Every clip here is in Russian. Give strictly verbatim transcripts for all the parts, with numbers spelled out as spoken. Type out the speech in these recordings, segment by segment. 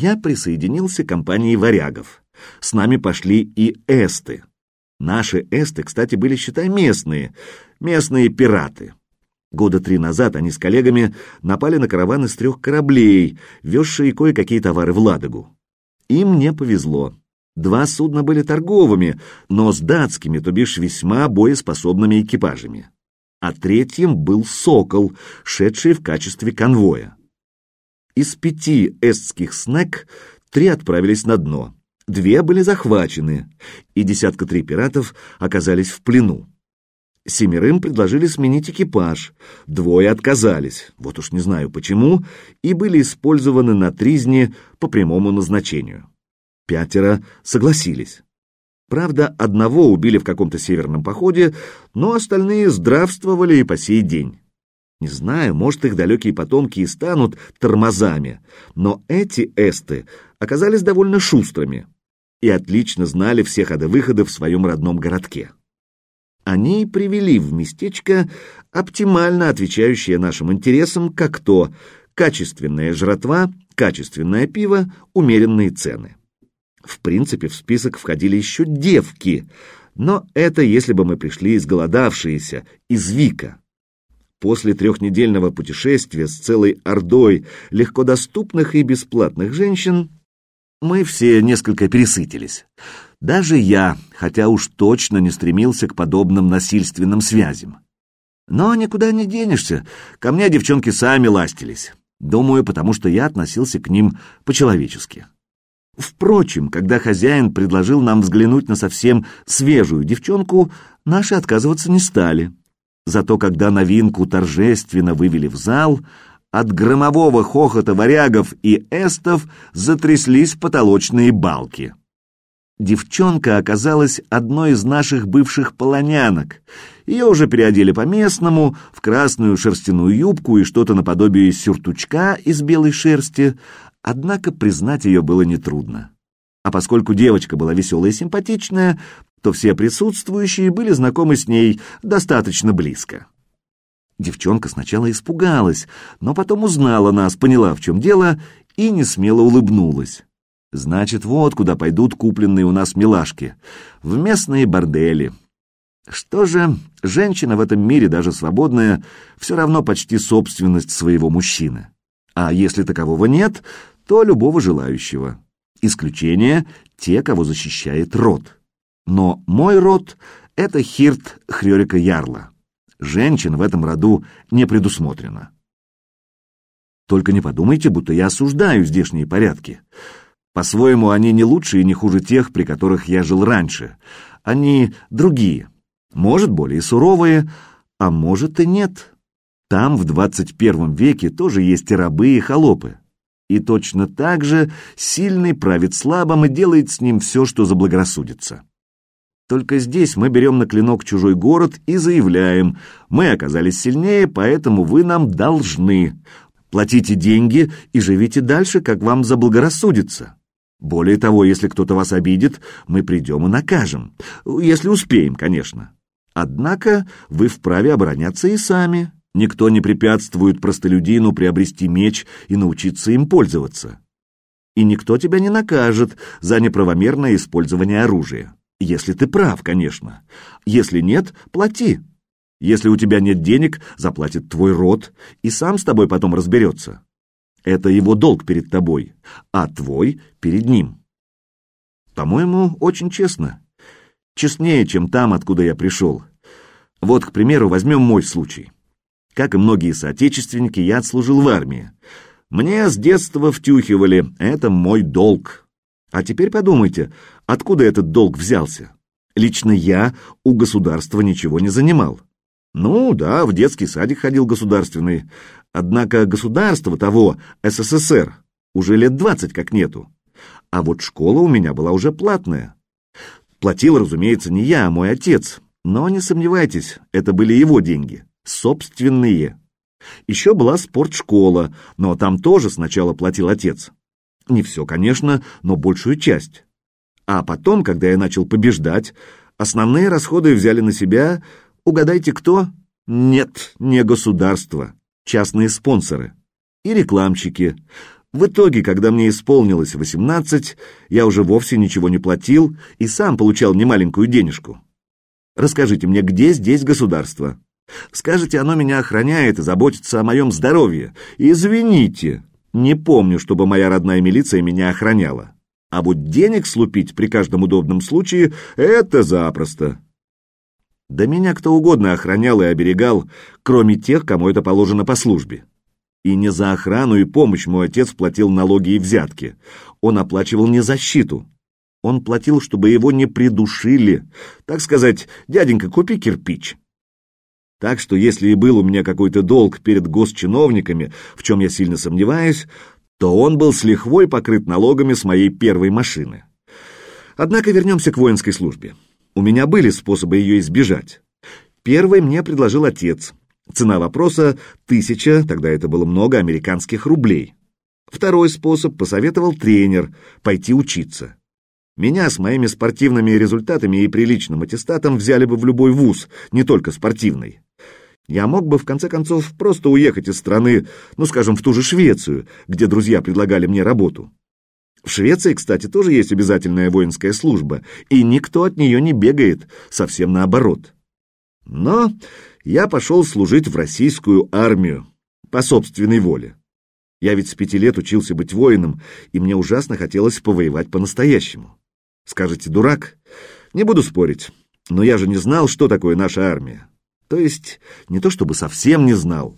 я присоединился к компании варягов. С нами пошли и эсты. Наши эсты, кстати, были, считай, местные, местные пираты. Года три назад они с коллегами напали на караван из трех кораблей, везшие кое-какие товары в Ладогу. Им не повезло. Два судна были торговыми, но с датскими, то бишь весьма боеспособными экипажами. А третьим был «Сокол», шедший в качестве конвоя. Из пяти эстских снек три отправились на дно, две были захвачены, и десятка три пиратов оказались в плену. Семерым предложили сменить экипаж, двое отказались, вот уж не знаю почему, и были использованы на тризне по прямому назначению. Пятеро согласились. Правда, одного убили в каком-то северном походе, но остальные здравствовали и по сей день. Не знаю, может, их далекие потомки и станут тормозами, но эти эсты оказались довольно шустрыми и отлично знали все ходы-выходы в своем родном городке. Они привели в местечко, оптимально отвечающее нашим интересам, как то качественная жратва, качественное пиво, умеренные цены. В принципе, в список входили еще девки, но это если бы мы пришли изголодавшиеся, из Вика. После трехнедельного путешествия с целой ордой легкодоступных и бесплатных женщин мы все несколько пересытились. Даже я, хотя уж точно не стремился к подобным насильственным связям. Но никуда не денешься, ко мне девчонки сами ластились. Думаю, потому что я относился к ним по-человечески. Впрочем, когда хозяин предложил нам взглянуть на совсем свежую девчонку, наши отказываться не стали. Зато когда новинку торжественно вывели в зал, от громового хохота варягов и эстов затряслись потолочные балки. Девчонка оказалась одной из наших бывших полонянок. Ее уже переодели по-местному, в красную шерстяную юбку и что-то наподобие сюртучка из белой шерсти, однако признать ее было нетрудно. А поскольку девочка была веселая и симпатичная, то все присутствующие были знакомы с ней достаточно близко. Девчонка сначала испугалась, но потом узнала нас, поняла, в чем дело, и несмело улыбнулась. Значит, вот куда пойдут купленные у нас милашки. В местные бордели. Что же, женщина в этом мире, даже свободная, все равно почти собственность своего мужчины. А если такового нет, то любого желающего. Исключение — те, кого защищает род. Но мой род — это Хирт Хрёрика Ярла. Женщин в этом роду не предусмотрено. Только не подумайте, будто я осуждаю здешние порядки. По-своему, они не лучше и не хуже тех, при которых я жил раньше. Они другие, может, более суровые, а может и нет. Там в двадцать первом веке тоже есть и рабы, и холопы. И точно так же сильный правит слабым и делает с ним все, что заблагорассудится. Только здесь мы берем на клинок чужой город и заявляем: мы оказались сильнее, поэтому вы нам должны. Платите деньги и живите дальше, как вам заблагорассудится. Более того, если кто-то вас обидит, мы придем и накажем. Если успеем, конечно. Однако вы вправе обороняться и сами. Никто не препятствует простолюдину приобрести меч и научиться им пользоваться. И никто тебя не накажет за неправомерное использование оружия. Если ты прав, конечно. Если нет, плати. Если у тебя нет денег, заплатит твой род и сам с тобой потом разберется. Это его долг перед тобой, а твой перед ним. По-моему, очень честно. Честнее, чем там, откуда я пришел. Вот, к примеру, возьмем мой случай. Как и многие соотечественники, я отслужил в армии. Мне с детства втюхивали: это мой долг. А теперь подумайте, откуда этот долг взялся? Лично я у государства ничего не занимал. Ну да, в детский садик ходил государственный. Однако государства того, СССР, уже лет двадцать как нету. А вот школа у меня была уже платная. Платил, разумеется, не я, а мой отец. Но не сомневайтесь, это были его деньги. Собственные. Еще была спортшкола, но там тоже сначала платил отец. Не все, конечно, но большую часть. А потом, когда я начал побеждать, основные расходы взяли на себя, угадайте, кто? Нет, не государство, частные спонсоры и рекламщики. В итоге, когда мне исполнилось восемнадцать, я уже вовсе ничего не платил и сам получал немаленькую денежку. Расскажите мне, где здесь государство? Скажете, оно меня охраняет и заботится о моем здоровье. Извините, не помню, чтобы моя родная милиция меня охраняла. А вот денег слупить при каждом удобном случае — это запросто. Да меня кто угодно охранял и оберегал, кроме тех, кому это положено по службе. И не за охрану и помощь мой отец платил налоги и взятки. Он оплачивал не защиту. Он платил, чтобы его не придушили. Так сказать, дяденька, купи кирпич. Так что если и был у меня какой-то долг перед госчиновниками, в чем я сильно сомневаюсь, то он был с лихвой покрыт налогами с моей первой машины. Однако вернемся к воинской службе. У меня были способы ее избежать. Первый мне предложил отец. Цена вопроса — тысяча, тогда это было много, американских рублей. Второй способ посоветовал тренер — пойти учиться. Меня с моими спортивными результатами и приличным аттестатом взяли бы в любой вуз, не только спортивный. Я мог бы, в конце концов, просто уехать из страны, ну, скажем, в ту же Швецию, где друзья предлагали мне работу. В Швеции, кстати, тоже есть обязательная воинская служба, и никто от нее не бегает, совсем наоборот. Но я пошел служить в российскую армию по собственной воле. Я ведь с пяти лет учился быть воином, и мне ужасно хотелось повоевать по-настоящему. Скажете, дурак? Не буду спорить, но я же не знал, что такое наша армия. То есть, не то чтобы совсем не знал.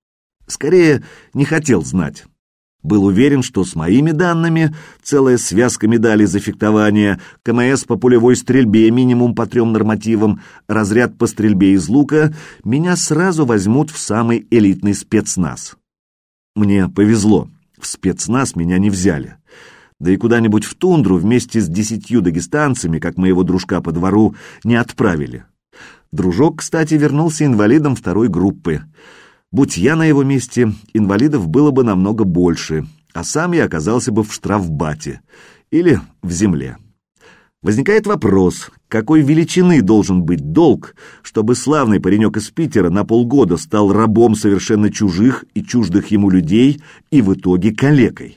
Скорее, не хотел знать. Был уверен, что с моими данными целая связка медалей за фехтование, КМС по пулевой стрельбе минимум по трем нормативам, разряд по стрельбе из лука, меня сразу возьмут в самый элитный спецназ. Мне повезло, в спецназ меня не взяли. Да и куда-нибудь в тундру вместе с десятью дагестанцами, как моего дружка по двору, не отправили. Дружок, кстати, вернулся инвалидом второй группы. Будь я на его месте, инвалидов было бы намного больше, а сам я оказался бы в штрафбате или в земле. Возникает вопрос, какой величины должен быть долг, чтобы славный паренек из Питера на полгода стал рабом совершенно чужих и чуждых ему людей и в итоге калекой.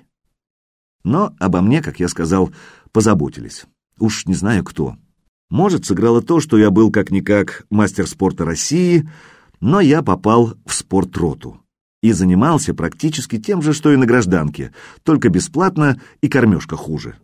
Но обо мне, как я сказал, позаботились. Уж не знаю кто. Может, сыграло то, что я был как-никак мастер спорта России, но я попал в спортроту и занимался практически тем же, что и на гражданке, только бесплатно и кормежка хуже.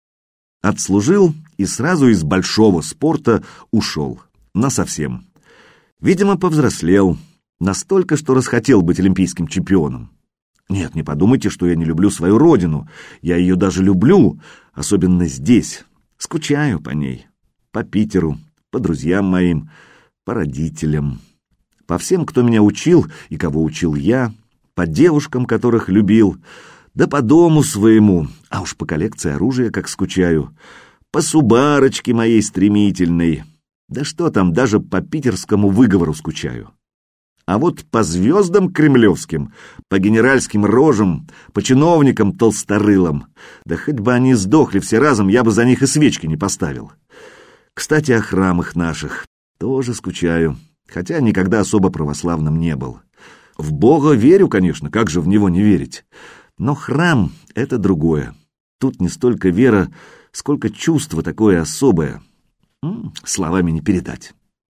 Отслужил и сразу из большого спорта ушел, насовсем. Видимо, повзрослел, настолько, что расхотел быть олимпийским чемпионом. Нет, не подумайте, что я не люблю свою родину, я ее даже люблю, особенно здесь, скучаю по ней, по Питеру, по друзьям моим, по родителям. По всем, кто меня учил и кого учил я, по девушкам, которых любил, да по дому своему, а уж по коллекции оружия как скучаю, по Субарочке моей стремительной, да что там, даже по питерскому выговору скучаю. А вот по звездам кремлевским, по генеральским рожам, по чиновникам толсторылым, да хоть бы они сдохли все разом, я бы за них и свечки не поставил. Кстати, о храмах наших тоже скучаю. Хотя никогда особо православным не был. В Бога верю, конечно, как же в него не верить. Но храм — это другое. Тут не столько вера, сколько чувство такое особое. М-м, словами не передать.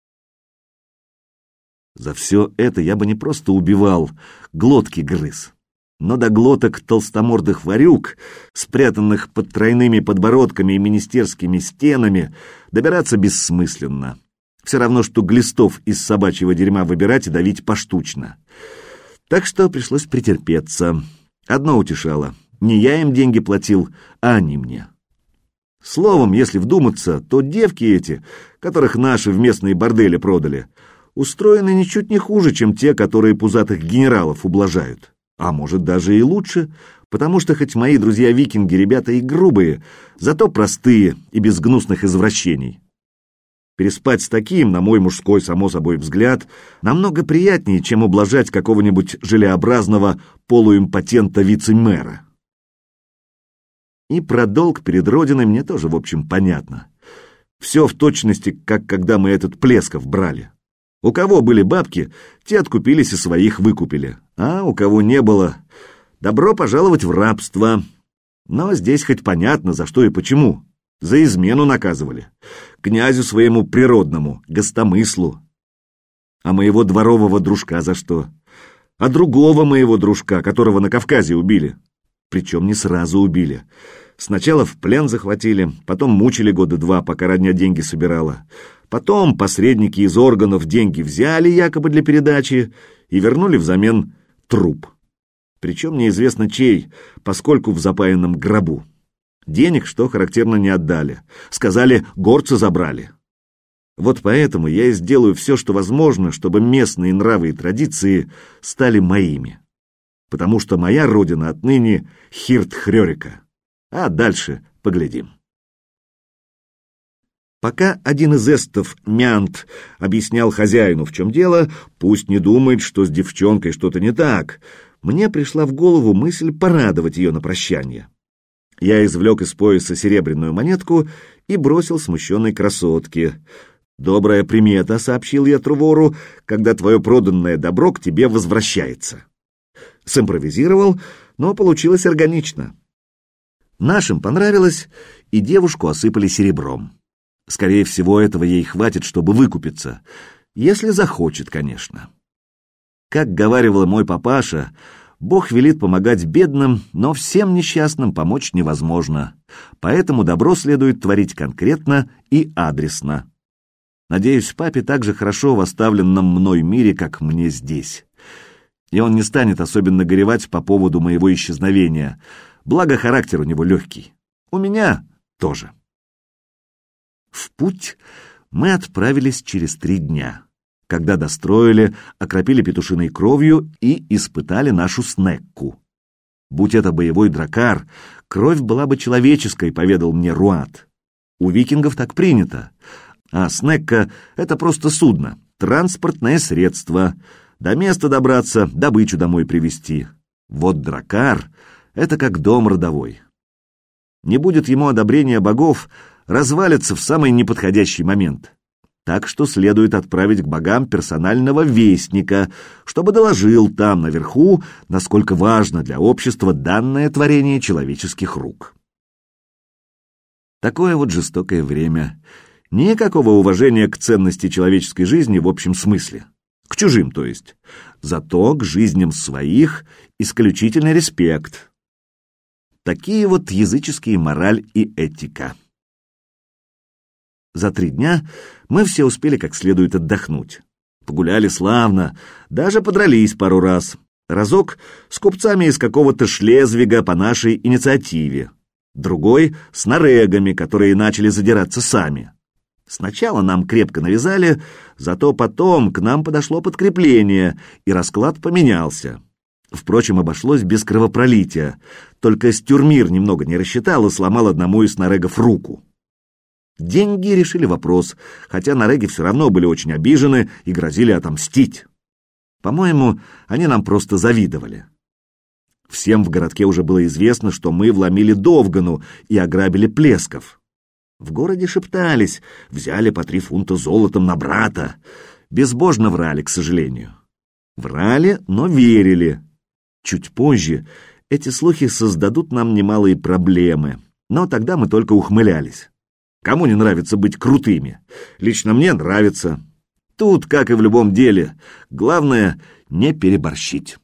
За все это я бы не просто убивал, глотки грыз. Но до глоток толстомордых ворюк, спрятанных под тройными подбородками и министерскими стенами, добираться бессмысленно. Все равно, что глистов из собачьего дерьма выбирать и давить поштучно. Так что пришлось претерпеться. Одно утешало. Не я им деньги платил, а они мне. Словом, если вдуматься, то девки эти, которых наши в местные бордели продали, устроены ничуть не хуже, чем те, которые пузатых генералов ублажают. А может, даже и лучше, потому что хоть мои друзья-викинги ребята и грубые, зато простые и без гнусных извращений. Переспать с таким, на мой мужской, само собой, взгляд, намного приятнее, чем ублажать какого-нибудь желеобразного полуимпотента вице-мэра. И про долг перед Родиной мне тоже, в общем, понятно. Все в точности, как когда мы этот Плесков брали. У кого были бабки, те откупились и своих выкупили, а у кого не было, добро пожаловать в рабство. Но здесь хоть понятно, за что и почему. За измену наказывали. Князю своему природному, гостомыслу. А моего дворового дружка за что? А другого моего дружка, которого на Кавказе убили. Причем не сразу убили. Сначала в плен захватили, потом мучили года два, пока родня деньги собирала. Потом посредники из органов деньги взяли якобы для передачи и вернули взамен труп. Причем неизвестно чей, поскольку в запаянном гробу. Денег, что характерно, не отдали. Сказали, горцы забрали. Вот поэтому я и сделаю все, что возможно, чтобы местные нравы и традиции стали моими. Потому что моя родина отныне Хирт-Хрёрика. А дальше поглядим. Пока один из эстов, Мянт, объяснял хозяину, в чем дело, пусть не думает, что с девчонкой что-то не так, мне пришла в голову мысль порадовать ее на прощание. Я извлек из пояса серебряную монетку и бросил смущенной красотке. «Добрая примета», — сообщил я Трувору, — «когда твое проданное добро к тебе возвращается». Симпровизировал, но получилось органично. Нашим понравилось, и девушку осыпали серебром. Скорее всего, этого ей хватит, чтобы выкупиться. Если захочет, конечно. Как говаривал мой папаша, Бог велит помогать бедным, но всем несчастным помочь невозможно. Поэтому добро следует творить конкретно и адресно. Надеюсь, папе так же хорошо в оставленном мной мире, как мне здесь. И он не станет особенно горевать по поводу моего исчезновения. Благо, характер у него легкий. У меня тоже. В путь мы отправились через три дня, когда достроили, окропили петушиной кровью и испытали нашу снекку. Будь это боевой дракар, кровь была бы человеческой, поведал мне Руат. У викингов так принято. А снекка — это просто судно, транспортное средство. До места добраться, добычу домой привезти. Вот дракар — это как дом родовой. Не будет ему одобрения богов, развалится в самый неподходящий момент. Так что следует отправить к богам персонального вестника, чтобы доложил там, наверху, насколько важно для общества данное творение человеческих рук. Такое вот жестокое время. Никакого уважения к ценности человеческой жизни в общем смысле. К чужим, то есть. Зато к жизням своих исключительный респект. Такие вот языческие мораль и этика. За три дня мы все успели как следует отдохнуть. Погуляли славно, даже подрались пару раз. Разок с купцами из какого-то Шлезвига по нашей инициативе. Другой с норегами, которые начали задираться сами. Сначала нам крепко навязали, зато потом к нам подошло подкрепление, и расклад поменялся. Впрочем, обошлось без кровопролития, только Стюрмир немного не рассчитал и сломал одному из норегов руку. Деньги решили вопрос, хотя нореги все равно были очень обижены и грозили отомстить. По-моему, они нам просто завидовали. Всем в городке уже было известно, что мы вломили Довгану и ограбили Плесков. В городе шептались, взяли по три фунта золотом на брата. Безбожно врали, к сожалению. Врали, но верили. Чуть позже эти слухи создадут нам немалые проблемы, но тогда мы только ухмылялись. Кому не нравится быть крутыми? Лично мне нравится. Тут, как и в любом деле, главное — не переборщить.